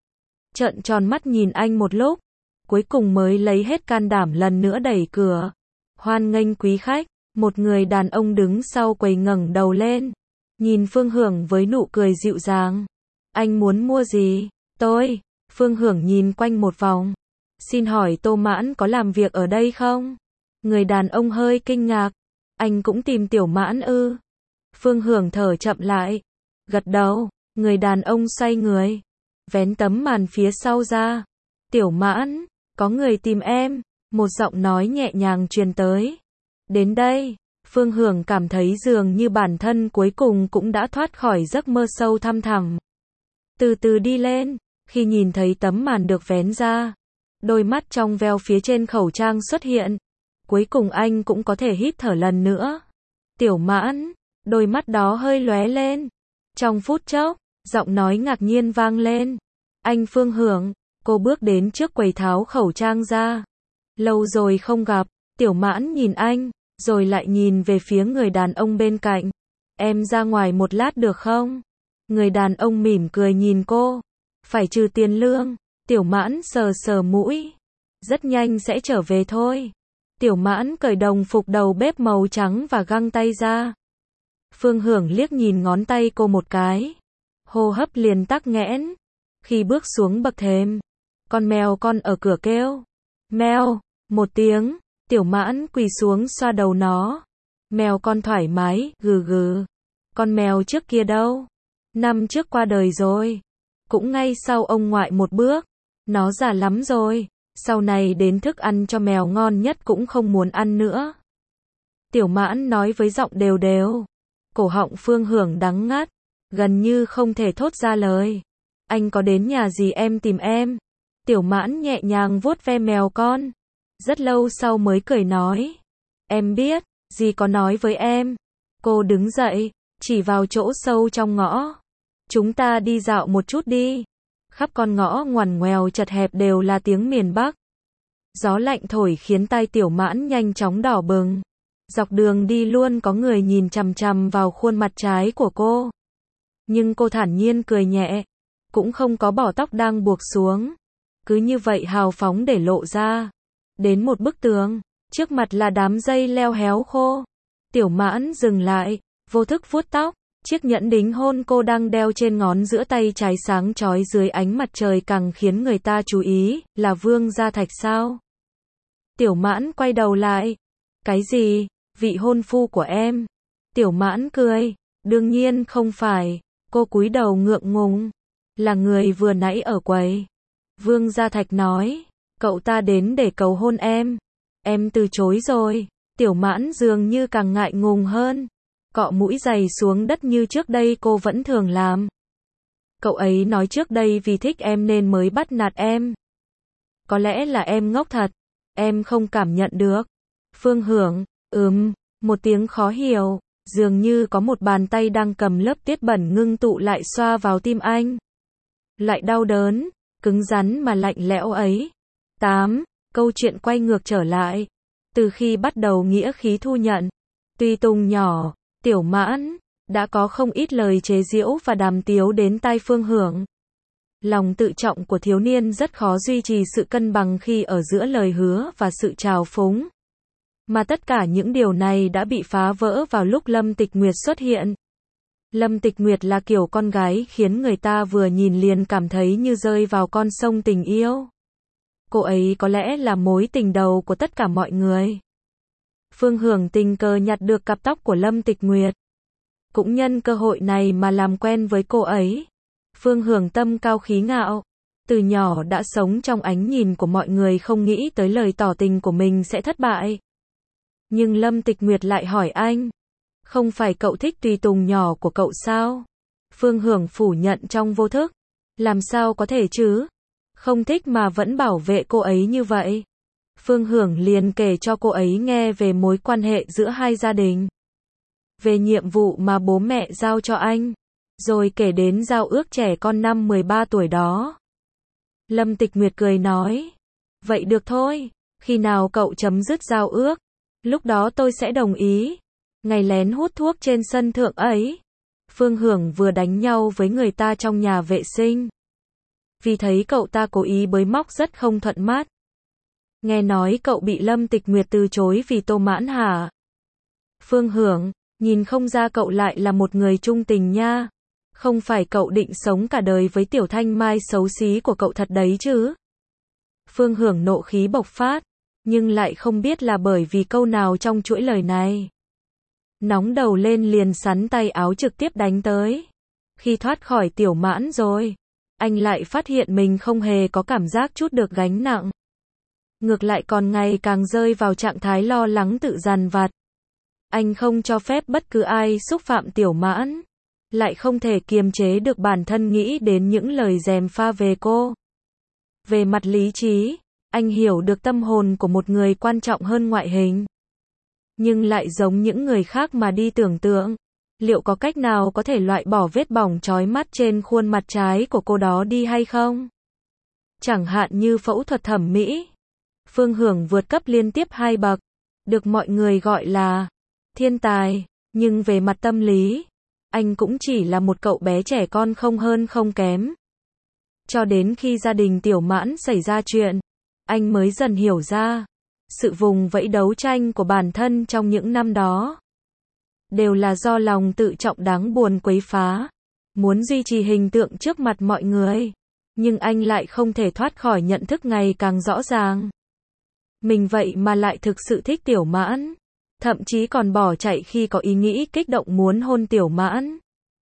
Trợn tròn mắt nhìn anh một lúc, cuối cùng mới lấy hết can đảm lần nữa đẩy cửa. Hoan nghênh quý khách, một người đàn ông đứng sau quầy ngẩng đầu lên, nhìn Phương Hưởng với nụ cười dịu dàng. Anh muốn mua gì? Tôi. Phương Hưởng nhìn quanh một vòng. Xin hỏi Tô Mãn có làm việc ở đây không? Người đàn ông hơi kinh ngạc. Anh cũng tìm Tiểu Mãn ư? Phương Hưởng thở chậm lại, gật đầu. Người đàn ông xoay người, vén tấm màn phía sau ra. Tiểu Mãn, có người tìm em. Một giọng nói nhẹ nhàng truyền tới. Đến đây, Phương Hưởng cảm thấy dường như bản thân cuối cùng cũng đã thoát khỏi giấc mơ sâu thăm thẳm. Từ từ đi lên, khi nhìn thấy tấm màn được vén ra, đôi mắt trong veo phía trên khẩu trang xuất hiện. Cuối cùng anh cũng có thể hít thở lần nữa. Tiểu Mãn, đôi mắt đó hơi lóe lên. Trong phút chốc, giọng nói ngạc nhiên vang lên. Anh Phương Hưởng. Cô bước đến trước quầy tháo khẩu trang ra. Lâu rồi không gặp. Tiểu Mãn nhìn anh, rồi lại nhìn về phía người đàn ông bên cạnh. Em ra ngoài một lát được không? Người đàn ông mỉm cười nhìn cô. Phải trừ tiền lương. Tiểu Mãn sờ sờ mũi. Rất nhanh sẽ trở về thôi. Tiểu Mãn cởi đồng phục đầu bếp màu trắng và găng tay ra. Phương Hưởng liếc nhìn ngón tay cô một cái. Hô hấp liền tắc nghẽn. Khi bước xuống bậc thềm, con mèo con ở cửa kêu. Mèo, một tiếng, Tiểu Mãn quỳ xuống xoa đầu nó. Mèo con thoải mái, gừ gừ. Con mèo trước kia đâu? Năm trước qua đời rồi. Cũng ngay sau ông ngoại một bước. Nó già lắm rồi. Sau này đến thức ăn cho mèo ngon nhất cũng không muốn ăn nữa. Tiểu Mãn nói với giọng đều đều. Cổ họng Phương Hưởng đắng ngắt, gần như không thể thốt ra lời. Anh có đến nhà gì em tìm em? Tiểu Mãn nhẹ nhàng vuốt ve mèo con. Rất lâu sau mới cười nói. Em biết, dì có nói với em. Cô đứng dậy, chỉ vào chỗ sâu trong ngõ. Chúng ta đi dạo một chút đi. Khắp con ngõ ngoằn ngoèo chật hẹp đều là tiếng miền Bắc. Gió lạnh thổi khiến tai Tiểu Mãn nhanh chóng đỏ bừng. Dọc đường đi luôn có người nhìn chằm chằm vào khuôn mặt trái của cô. Nhưng cô thản nhiên cười nhẹ, cũng không có bỏ tóc đang buộc xuống. Cứ như vậy hào phóng để lộ ra. Đến một bức tường, trước mặt là đám dây leo héo khô. Tiểu Mãn dừng lại, vô thức vuốt tóc. Chiếc nhẫn đính hôn cô đang đeo trên ngón giữa tay trái sáng chói dưới ánh mặt trời càng khiến người ta chú ý, là Vương Gia Thạch sao? Tiểu Mãn quay đầu lại. Cái gì? Vị hôn phu của em? Tiểu Mãn cười. Đương nhiên không phải. Cô cúi đầu ngượng ngùng. Là người vừa nãy ở quầy. Vương Gia Thạch nói. Cậu ta đến để cầu hôn em. Em từ chối rồi. Tiểu Mãn dường như càng ngại ngùng hơn. Cọ mũi giày xuống đất như trước đây cô vẫn thường làm. Cậu ấy nói trước đây vì thích em nên mới bắt nạt em. Có lẽ là em ngốc thật. Em không cảm nhận được. Phương Hưởng, ừm, một tiếng khó hiểu. Dường như có một bàn tay đang cầm lớp tiết bẩn ngưng tụ lại xoa vào tim anh. Lại đau đớn, cứng rắn mà lạnh lẽo ấy. tám. Câu chuyện quay ngược trở lại. Từ khi bắt đầu nghĩa khí thu nhận. Tuy Tùng nhỏ, Tiểu Mãn, đã có không ít lời chế giễu và đàm tiếu đến tai Phương Hưởng. Lòng tự trọng của thiếu niên rất khó duy trì sự cân bằng khi ở giữa lời hứa và sự trào phúng. Mà tất cả những điều này đã bị phá vỡ vào lúc Lâm Tịch Nguyệt xuất hiện. Lâm Tịch Nguyệt là kiểu con gái khiến người ta vừa nhìn liền cảm thấy như rơi vào con sông tình yêu. Cô ấy có lẽ là mối tình đầu của tất cả mọi người. Phương Hưởng tình cờ nhặt được cặp tóc của Lâm Tịch Nguyệt. Cũng nhân cơ hội này mà làm quen với cô ấy. Phương Hưởng tâm cao khí ngạo. Từ nhỏ đã sống trong ánh nhìn của mọi người không nghĩ tới lời tỏ tình của mình sẽ thất bại. Nhưng Lâm Tịch Nguyệt lại hỏi anh. Không phải cậu thích tùy tùng nhỏ của cậu sao? Phương Hưởng phủ nhận trong vô thức. Làm sao có thể chứ? Không thích mà vẫn bảo vệ cô ấy như vậy. Phương Hưởng liền kể cho cô ấy nghe về mối quan hệ giữa hai gia đình. Về nhiệm vụ mà bố mẹ giao cho anh. rồi kể đến giao ước trẻ con năm mười ba tuổi đó. Lâm Tịch Nguyệt cười nói, vậy được thôi, khi nào cậu chấm dứt giao ước, lúc đó tôi sẽ đồng ý. Ngày lén hút thuốc trên sân thượng ấy, Phương Hưởng vừa đánh nhau với người ta trong nhà vệ sinh. Vì thấy cậu ta cố ý bới móc rất không thuận mắt. Nghe nói cậu bị Lâm Tịch Nguyệt từ chối vì Tô Mãn hả? Phương Hưởng, nhìn không ra cậu lại là một người trung tình nha. Không phải cậu định sống cả đời với Tiểu Thanh Mai xấu xí của cậu thật đấy chứ? Phương Hưởng nộ khí bộc phát, nhưng lại không biết là bởi vì câu nào trong chuỗi lời này. Nóng đầu lên liền sắn tay áo trực tiếp đánh tới. Khi thoát khỏi Tiểu Mãn rồi, anh lại phát hiện mình không hề có cảm giác chút được gánh nặng. Ngược lại còn ngày càng rơi vào trạng thái lo lắng tự dằn vặt. Anh không cho phép bất cứ ai xúc phạm Tiểu Mãn, lại không thể kiềm chế được bản thân nghĩ đến những lời gièm pha về cô. Về mặt lý trí, anh hiểu được tâm hồn của một người quan trọng hơn ngoại hình. Nhưng lại giống những người khác mà đi tưởng tượng, liệu có cách nào có thể loại bỏ vết bỏng chói mắt trên khuôn mặt trái của cô đó đi hay không? Chẳng hạn như phẫu thuật thẩm mỹ. Phương Hưởng vượt cấp liên tiếp hai bậc, được mọi người gọi là thiên tài, nhưng về mặt tâm lý, anh cũng chỉ là một cậu bé trẻ con không hơn không kém. Cho đến khi gia đình Tiểu Mãn xảy ra chuyện, anh mới dần hiểu ra, sự vùng vẫy đấu tranh của bản thân trong những năm đó đều là do lòng tự trọng đáng buồn quấy phá, muốn duy trì hình tượng trước mặt mọi người, nhưng anh lại không thể thoát khỏi nhận thức ngày càng rõ ràng. Mình vậy mà lại thực sự thích Tiểu Mãn, thậm chí còn bỏ chạy khi có ý nghĩ kích động muốn hôn Tiểu Mãn.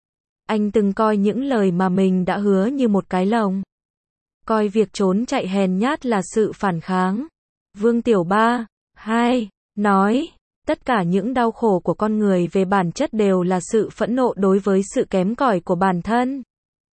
Anh từng coi những lời mà mình đã hứa như một cái lồng, coi việc trốn chạy hèn nhát là sự phản kháng. Vương Tiểu Ba, hai, nói, tất cả những đau khổ của con người về bản chất đều là sự phẫn nộ đối với sự kém cỏi của bản thân.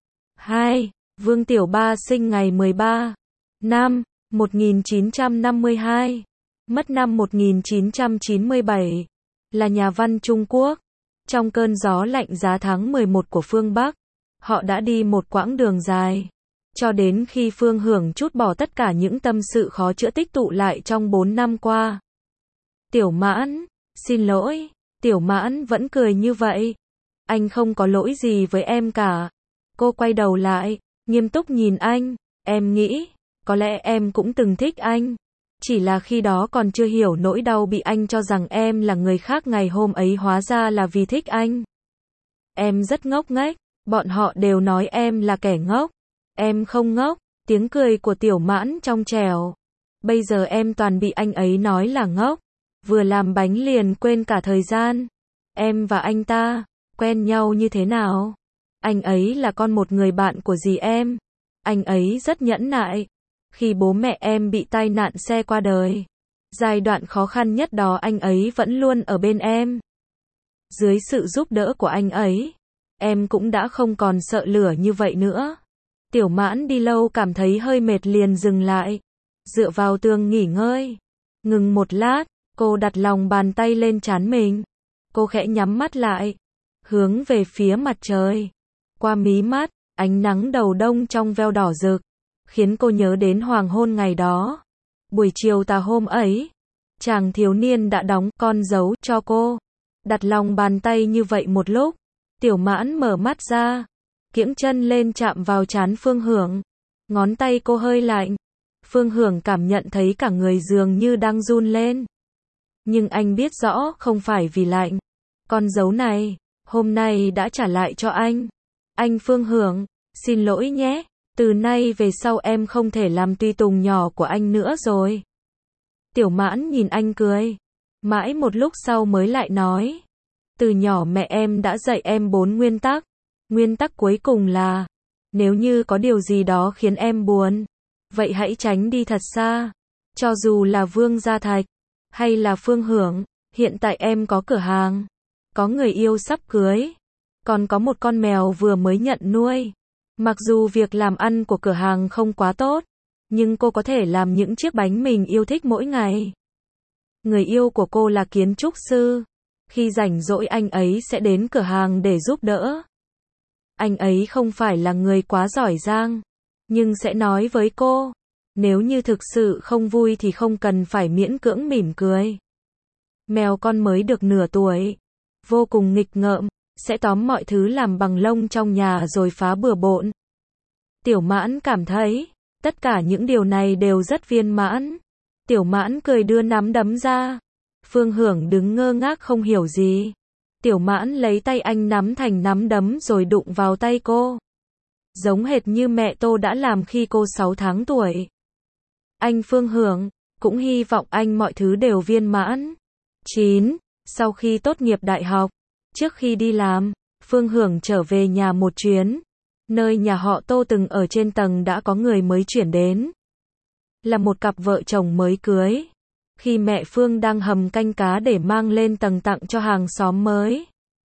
hai. Vương Tiểu Ba sinh ngày mười ba năm một nghìn chín trăm năm mươi hai, mất năm một nghìn chín trăm chín mươi bảy, là nhà văn Trung Quốc. Trong cơn gió lạnh giá tháng mười một của phương Bắc, họ đã đi một quãng đường dài, cho đến khi Phương Hưởng trút bỏ tất cả những tâm sự khó chữa tích tụ lại trong bốn năm qua. Tiểu Mãn, xin lỗi. Tiểu Mãn vẫn cười như vậy. Anh không có lỗi gì với em cả. Cô quay đầu lại, nghiêm túc nhìn anh. Em nghĩ, có lẽ em cũng từng thích anh. Chỉ là khi đó còn chưa hiểu nỗi đau bị anh cho rằng em là người khác ngày hôm ấy hóa ra là vì thích anh. Em rất ngốc nghếch, bọn họ đều nói em là kẻ ngốc. Em không ngốc, tiếng cười của Tiểu Mãn trong trẻo. Bây giờ em toàn bị anh ấy nói là ngốc. Vừa làm bánh liền quên cả thời gian. Em và anh ta, quen nhau như thế nào? Anh ấy là con một người bạn của dì em. Anh ấy rất nhẫn nại. Khi bố mẹ em bị tai nạn xe qua đời, giai đoạn khó khăn nhất đó anh ấy vẫn luôn ở bên em. Dưới sự giúp đỡ của anh ấy, em cũng đã không còn sợ lửa như vậy nữa. Tiểu Mãn đi lâu cảm thấy hơi mệt liền dừng lại, dựa vào tường nghỉ ngơi. Ngừng một lát, cô đặt lòng bàn tay lên trán mình. Cô khẽ nhắm mắt lại, hướng về phía mặt trời. Qua mí mắt, ánh nắng đầu đông trong veo đỏ rực, khiến cô nhớ đến hoàng hôn ngày đó. Buổi chiều tà hôm ấy, chàng thiếu niên đã đóng con dấu cho cô. Đặt lòng bàn tay như vậy một lúc, Tiểu Mãn mở mắt ra, kiễng chân lên chạm vào trán Phương Hưởng. Ngón tay cô hơi lạnh. Phương Hưởng cảm nhận thấy cả người dường như đang run lên. Nhưng anh biết rõ không phải vì lạnh. Con dấu này, hôm nay đã trả lại cho anh. Anh Phương Hưởng, xin lỗi nhé. Từ nay về sau em không thể làm tùy tùng nhỏ của anh nữa rồi. Tiểu Mãn nhìn anh cười. Mãi một lúc sau mới lại nói. Từ nhỏ mẹ em đã dạy em bốn nguyên tắc. Nguyên tắc cuối cùng là, nếu như có điều gì đó khiến em buồn, vậy hãy tránh đi thật xa. Cho dù là Vương Gia Thạch, hay là Phương Hưởng, hiện tại em có cửa hàng, có người yêu sắp cưới, còn có một con mèo vừa mới nhận nuôi. Mặc dù việc làm ăn của cửa hàng không quá tốt, nhưng cô có thể làm những chiếc bánh mình yêu thích mỗi ngày. Người yêu của cô là kiến trúc sư. Khi rảnh rỗi anh ấy sẽ đến cửa hàng để giúp đỡ. Anh ấy không phải là người quá giỏi giang, nhưng sẽ nói với cô, nếu như thực sự không vui thì không cần phải miễn cưỡng mỉm cười. Mèo con mới được nửa tuổi, vô cùng nghịch ngợm, sẽ tóm mọi thứ làm bằng lông trong nhà rồi phá bừa bộn. Tiểu Mãn cảm thấy, tất cả những điều này đều rất viên mãn. Tiểu Mãn cười đưa nắm đấm ra. Phương Hưởng đứng ngơ ngác không hiểu gì. Tiểu Mãn lấy tay anh nắm thành nắm đấm rồi đụng vào tay cô. Giống hệt như mẹ Tô đã làm khi cô sáu tháng tuổi. Anh Phương Hưởng, cũng hy vọng anh mọi thứ đều viên mãn. chín. Sau khi tốt nghiệp đại học, trước khi đi làm, Phương Hưởng trở về nhà một chuyến. Nơi nhà họ Tô từng ở trên tầng đã có người mới chuyển đến. Là một cặp vợ chồng mới cưới. Khi mẹ Phương đang hầm canh cá để mang lên tầng tặng cho hàng xóm mới,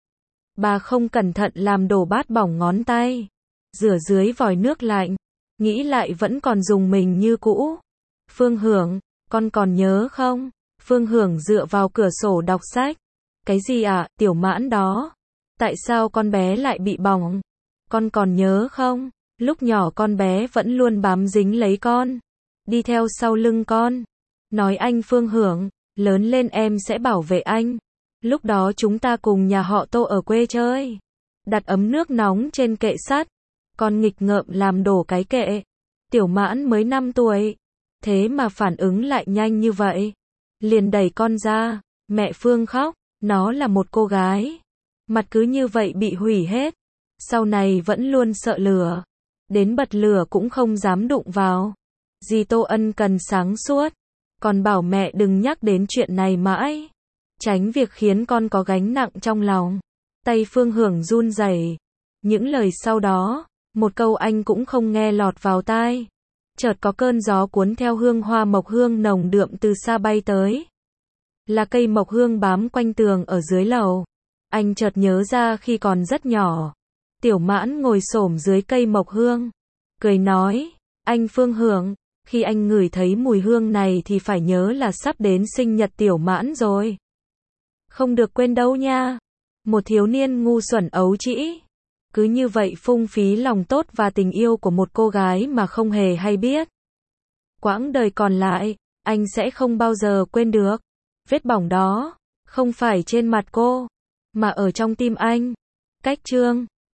bà không cẩn thận làm đổ bát bỏng ngón tay. Rửa dưới vòi nước lạnh. Nghĩ lại vẫn còn dùng mình như cũ. Phương Hưởng, con còn nhớ không? Phương Hưởng dựa vào cửa sổ đọc sách. Cái gì ạ, à, Tiểu Mãn đó? Tại sao con bé lại bị bỏng? Con còn nhớ không? Lúc nhỏ con bé vẫn luôn bám dính lấy con. Đi theo sau lưng con. Nói anh Phương Hưởng, lớn lên em sẽ bảo vệ anh. Lúc đó chúng ta cùng nhà họ Tô ở quê chơi. Đặt ấm nước nóng trên kệ sắt. Con nghịch ngợm làm đổ cái kệ. Tiểu Mãn mới năm tuổi. Thế mà phản ứng lại nhanh như vậy. Liền đẩy con ra. Mẹ Phương khóc. Nó là một cô gái. Mặt cứ như vậy bị hủy hết. Sau này vẫn luôn sợ lửa. Đến bật lửa cũng không dám đụng vào. Dì Tô ân cần sáng suốt. Còn bảo mẹ đừng nhắc đến chuyện này mãi. Tránh việc khiến con có gánh nặng trong lòng. Tay Phương Hưởng run rẩy. Những lời sau đó, một câu anh cũng không nghe lọt vào tai. Chợt có cơn gió cuốn theo hương hoa mộc hương nồng đượm từ xa bay tới. Là cây mộc hương bám quanh tường ở dưới lầu. Anh chợt nhớ ra khi còn rất nhỏ. Tiểu Mãn ngồi xổm dưới cây mộc hương. Cười nói, anh Phương Hưởng, khi anh ngửi thấy mùi hương này thì phải nhớ là sắp đến sinh nhật Tiểu Mãn rồi. Không được quên đâu nha. Một thiếu niên ngu xuẩn ấu trĩ. Cứ như vậy phung phí lòng tốt và tình yêu của một cô gái mà không hề hay biết. Quãng đời còn lại, anh sẽ không bao giờ quên được. Vết bỏng đó, không phải trên mặt cô, mà ở trong tim anh. Cách chương